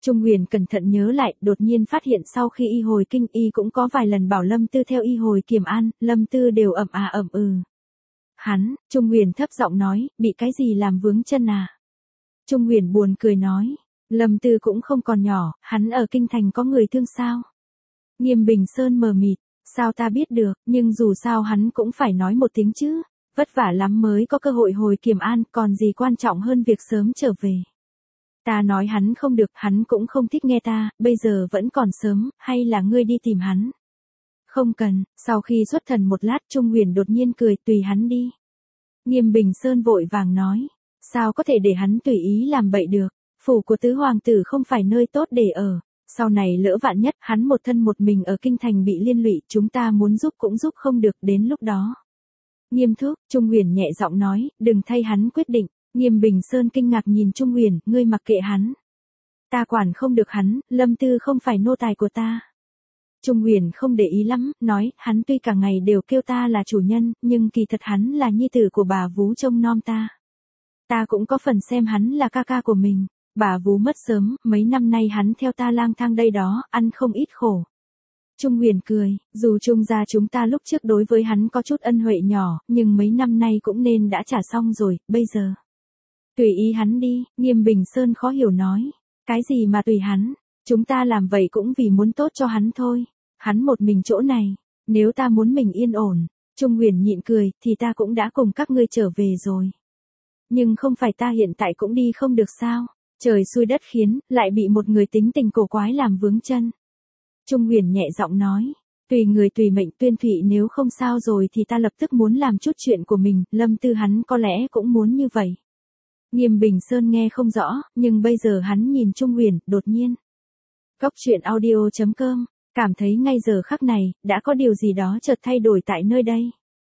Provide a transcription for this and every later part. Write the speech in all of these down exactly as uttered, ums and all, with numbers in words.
Trung Huyền cẩn thận nhớ lại, đột nhiên phát hiện sau khi y hồi kinh y cũng có vài lần bảo Lâm Tư theo y hồi Kiềm An, Lâm Tư đều ậm à ậm ừ. Hắn, Trung Huyền thấp giọng nói, bị cái gì làm vướng chân à? Trung Huyền buồn cười nói, Lâm Tư cũng không còn nhỏ, hắn ở kinh thành có người thương sao? Nghiêm Bình Sơn mờ mịt, sao ta biết được, nhưng dù sao hắn cũng phải nói một tiếng chứ, vất vả lắm mới có cơ hội hồi Kiềm An, còn gì quan trọng hơn việc sớm trở về. Ta nói hắn không được, hắn cũng không thích nghe ta, bây giờ vẫn còn sớm, hay là ngươi đi tìm hắn? Không cần, sau khi xuất thần một lát Trung Huyền đột nhiên cười, tùy hắn đi. Nghiêm Bình Sơn vội vàng nói, sao có thể để hắn tùy ý làm bậy được, phủ của tứ hoàng tử không phải nơi tốt để ở, sau này lỡ vạn nhất hắn một thân một mình ở kinh thành bị liên lụy, chúng ta muốn giúp cũng giúp không được, đến lúc đó. Nghiêm thúc, Trung Huyền nhẹ giọng nói, đừng thay hắn quyết định. Nghiêm Bình Sơn kinh ngạc nhìn Trung Huyền, ngươi mặc kệ hắn. Ta quản không được hắn, Lâm Tư không phải nô tài của ta. Trung Huyền không để ý lắm, nói, hắn tuy cả ngày đều kêu ta là chủ nhân, nhưng kỳ thật hắn là nhi tử của bà vú trông nom ta. Ta cũng có phần xem hắn là ca ca của mình, bà vú mất sớm, mấy năm nay hắn theo ta lang thang đây đó, ăn không ít khổ. Trung Huyền cười, dù Trung gia chúng ta lúc trước đối với hắn có chút ân huệ nhỏ, nhưng mấy năm nay cũng nên đã trả xong rồi, bây giờ. Tùy ý hắn đi, Nghiêm Bình Sơn khó hiểu nói. Cái gì mà tùy hắn, chúng ta làm vậy cũng vì muốn tốt cho hắn thôi. Hắn một mình chỗ này, nếu ta muốn mình yên ổn, Trung Huyền nhịn cười, thì ta cũng đã cùng các ngươi trở về rồi. Nhưng không phải ta hiện tại cũng đi không được sao, trời xui đất khiến, lại bị một người tính tình cổ quái làm vướng chân. Trung Huyền nhẹ giọng nói, tùy người tùy mệnh, Tuyên Thụy nếu không sao rồi thì ta lập tức muốn làm chút chuyện của mình, Lâm Tư hắn có lẽ cũng muốn như vậy. Nghiêm Bình Sơn nghe không rõ, nhưng bây giờ hắn nhìn Trung Huyền, đột nhiên. Góc truyện audio chấm com, cảm thấy ngay giờ khắc này, đã có điều gì đó chợt thay đổi tại nơi đây.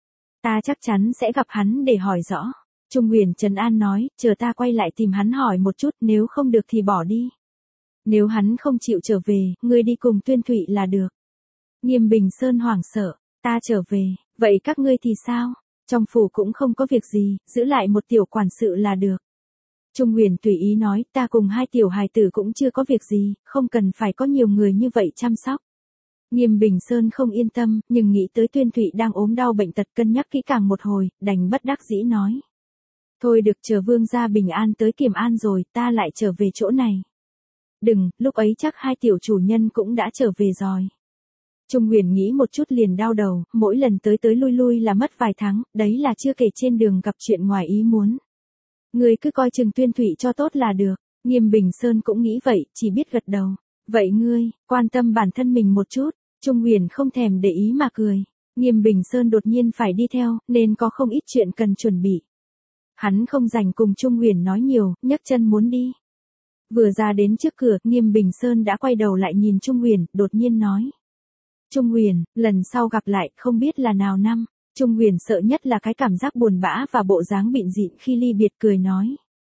Ta chắc chắn sẽ gặp hắn để hỏi rõ. Trung Huyền trấn an nói, chờ ta quay lại tìm hắn hỏi một chút, nếu không được thì bỏ đi. Nếu hắn không chịu trở về, ngươi đi cùng Tuyên Thụy là được. Nghiêm Bình Sơn hoảng sợ, ta trở về, vậy các ngươi thì sao? Trong phủ cũng không có việc gì, giữ lại một tiểu quản sự là được. Trung Huyền tùy ý nói, ta cùng hai tiểu hài tử cũng chưa có việc gì, không cần phải có nhiều người như vậy chăm sóc. Nghiêm Bình Sơn không yên tâm, nhưng nghĩ tới Tuyên Thụy đang ốm đau bệnh tật, cân nhắc kỹ càng một hồi, đành bất đắc dĩ nói. Thôi được, chờ vương gia bình an tới Kiềm An rồi, ta lại trở về chỗ này. Đừng, lúc ấy chắc hai tiểu chủ nhân cũng đã trở về rồi. Trung Huyền nghĩ một chút liền đau đầu, mỗi lần tới tới lui lui là mất vài tháng, đấy là chưa kể trên đường gặp chuyện ngoài ý muốn. Ngươi cứ coi chừng Tuyên Thụy cho tốt là được. Nghiêm Bình Sơn cũng nghĩ vậy, chỉ biết gật đầu. Vậy ngươi, quan tâm bản thân mình một chút. Trung Huyền không thèm để ý mà cười. Nghiêm Bình Sơn đột nhiên phải đi theo, nên có không ít chuyện cần chuẩn bị. Hắn không rảnh cùng Trung Huyền nói nhiều, nhấc chân muốn đi. Vừa ra đến trước cửa, Nghiêm Bình Sơn đã quay đầu lại nhìn Trung Huyền, đột nhiên nói. Trung Huyền, lần sau gặp lại, không biết là nào năm. Trung Huyền sợ nhất là cái cảm giác buồn bã và bộ dáng bịn dịn khi ly biệt, cười nói.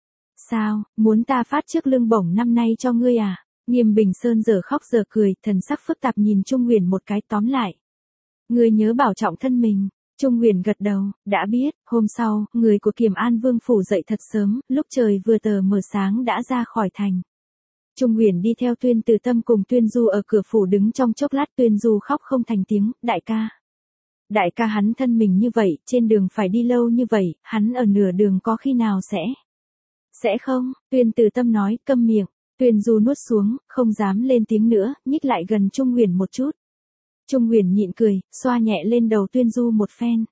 Sao, muốn ta phát trước lương bổng năm nay cho ngươi à? Nghiêm Bình Sơn giờ khóc giờ cười, thần sắc phức tạp nhìn Trung Huyền một cái, tóm lại. Ngươi nhớ bảo trọng thân mình. Trung Huyền gật đầu, đã biết. Hôm sau, người của Kiềm An Vương phủ dậy thật sớm, lúc trời vừa tờ mờ sáng đã ra khỏi thành. Trung Huyền đi theo Tuyên Từ Tâm cùng Tuyên Du ở cửa phủ đứng trong chốc lát, Tuyên Du khóc không thành tiếng, đại ca. Đại ca hắn thân mình như vậy, trên đường phải đi lâu như vậy, hắn ở nửa đường có khi nào sẽ... Sẽ không, Tuyên Từ Tâm nói, câm miệng. Tuyên Du nuốt xuống, không dám lên tiếng nữa, nhích lại gần Trung Huyền một chút. Trung Huyền nhịn cười, xoa nhẹ lên đầu Tuyên Du một phen.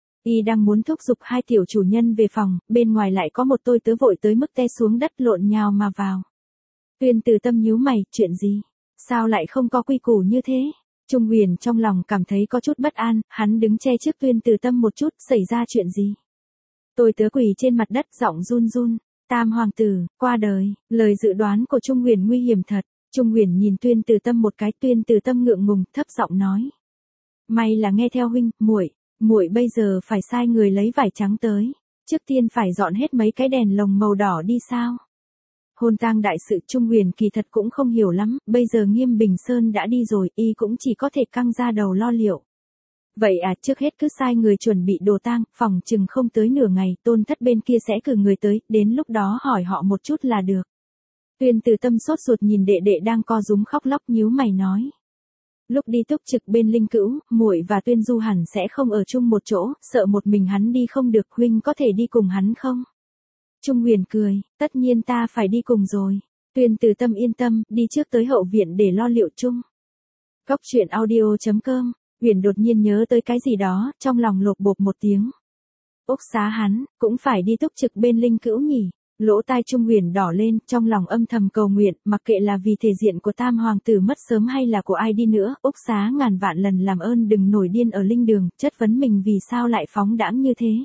Y đang muốn thúc giục hai tiểu chủ nhân về phòng, bên ngoài lại có một tôi tớ vội tới mức té xuống đất lộn nhào mà vào. Tuyên Từ Tâm nhíu mày, chuyện gì? Sao lại không có quy củ như thế? Trung Huyền trong lòng cảm thấy có chút bất an, hắn đứng che trước Tuyên Từ Tâm một chút, xảy ra chuyện gì? Tôi tớ quỳ trên mặt đất, giọng run run. Tam hoàng tử, qua đời, lời dự đoán của Trung Huyền nguy hiểm thật. Trung Huyền nhìn Tuyên Từ Tâm một cái, Tuyên Từ Tâm ngượng ngùng, thấp giọng nói. May là nghe theo huynh, muội, muội bây giờ phải sai người lấy vải trắng tới. Trước tiên phải dọn hết mấy cái đèn lồng màu đỏ đi sao? Hôn tang đại sự Trung Huyền kỳ thật cũng không hiểu lắm, bây giờ Nghiêm Bình Sơn đã đi rồi, y cũng chỉ có thể căng ra đầu lo liệu. Vậy à, trước hết cứ sai người chuẩn bị đồ tang, phòng chừng không tới nửa ngày, Tôn Thất bên kia sẽ cử người tới, đến lúc đó hỏi họ một chút là được. Tuyên Từ Tâm sốt ruột nhìn đệ đệ đang co rúm khóc lóc nhíu mày nói. Lúc đi túc trực bên Linh Cữu, muội và Tuyên Du hẳn sẽ không ở chung một chỗ, sợ một mình hắn đi không được, huynh có thể đi cùng hắn không? Trung Huyền cười, tất nhiên ta phải đi cùng rồi. Tuyên Từ Tâm yên tâm, đi trước tới hậu viện để lo liệu chung. Cốc truyện audio chấm com, Huyền đột nhiên nhớ tới cái gì đó, trong lòng lột bột một tiếng. Úc Xá hắn, cũng phải đi túc trực bên Linh Cữu nhỉ? Lỗ tai Trung Huyền đỏ lên, trong lòng âm thầm cầu nguyện, mặc kệ là vì thể diện của Tam Hoàng tử mất sớm hay là của ai đi nữa, Úc Xá ngàn vạn lần làm ơn đừng nổi điên ở linh đường, chất vấn mình vì sao lại phóng đãng như thế.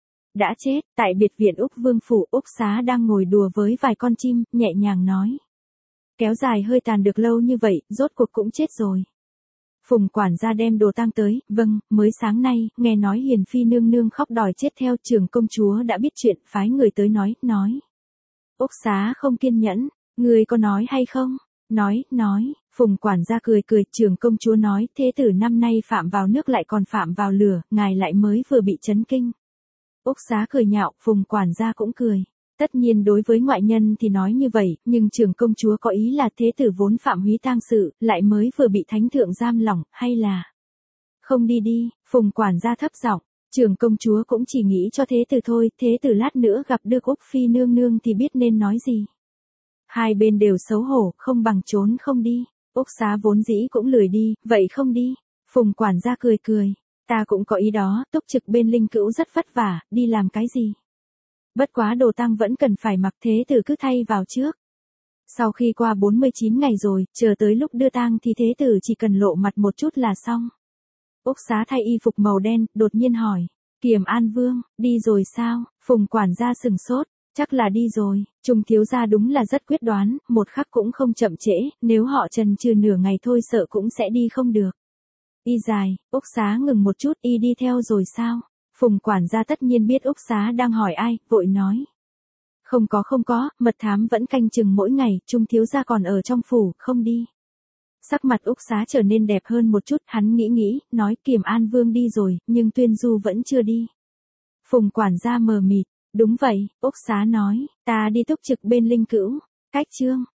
Đã chết, tại biệt viện Úc Vương Phủ, Úc Xá đang ngồi đùa với vài con chim, nhẹ nhàng nói. Kéo dài hơi tàn được lâu như vậy, rốt cuộc cũng chết rồi. Phùng quản gia đem đồ tang tới, vâng, mới sáng nay, nghe nói Hiền Phi nương nương khóc đòi chết theo, trưởng công chúa đã biết chuyện, phái người tới nói, nói. Úc Xá không kiên nhẫn, người có nói hay không? Nói, nói, Phùng quản gia cười cười, trưởng công chúa nói, thế tử năm nay phạm vào nước lại còn phạm vào lửa, ngài lại mới vừa bị chấn kinh. Úc Xá cười nhạo, Phùng quản gia cũng cười. Tất nhiên đối với ngoại nhân thì nói như vậy, nhưng trưởng công chúa có ý là thế tử vốn phạm húy tang sự, lại mới vừa bị thánh thượng giam lỏng, hay là... Không đi đi, Phùng quản gia thấp giọng, trưởng công chúa cũng chỉ nghĩ cho thế tử thôi, thế tử lát nữa gặp được Úc Phi nương nương thì biết nên nói gì. Hai bên đều xấu hổ, không bằng trốn không đi. Úc Xá vốn dĩ cũng lười đi, vậy không đi. Phùng quản gia cười cười, ta cũng có ý đó, túc trực bên Linh Cữu rất vất vả, đi làm cái gì. Bất quá đồ tang vẫn cần phải mặc, thế tử cứ thay vào trước. Sau khi qua bốn mươi chín ngày rồi, chờ tới lúc đưa tang thì thế tử chỉ cần lộ mặt một chút là xong. Úc Xá thay y phục màu đen, đột nhiên hỏi. Kiềm An Vương, đi rồi sao? Phùng quản gia sừng sốt, chắc là đi rồi. Trung thiếu gia đúng là rất quyết đoán, một khắc cũng không chậm trễ, nếu họ chần chừ nửa ngày thôi sợ cũng sẽ đi không được. Y dài, Úc Xá ngừng một chút, y đi theo rồi sao? Phùng quản gia tất nhiên biết Úc Xá đang hỏi ai, vội nói. Không có không có, mật thám vẫn canh chừng mỗi ngày, Trung thiếu gia còn ở trong phủ, không đi. Sắc mặt Úc Xá trở nên đẹp hơn một chút, hắn nghĩ nghĩ, nói Kiềm An Vương đi rồi, nhưng Tuyên Du vẫn chưa đi. Phùng quản gia mờ mịt, đúng vậy, Úc Xá nói, ta đi túc trực bên Linh Cữu. Cách chương,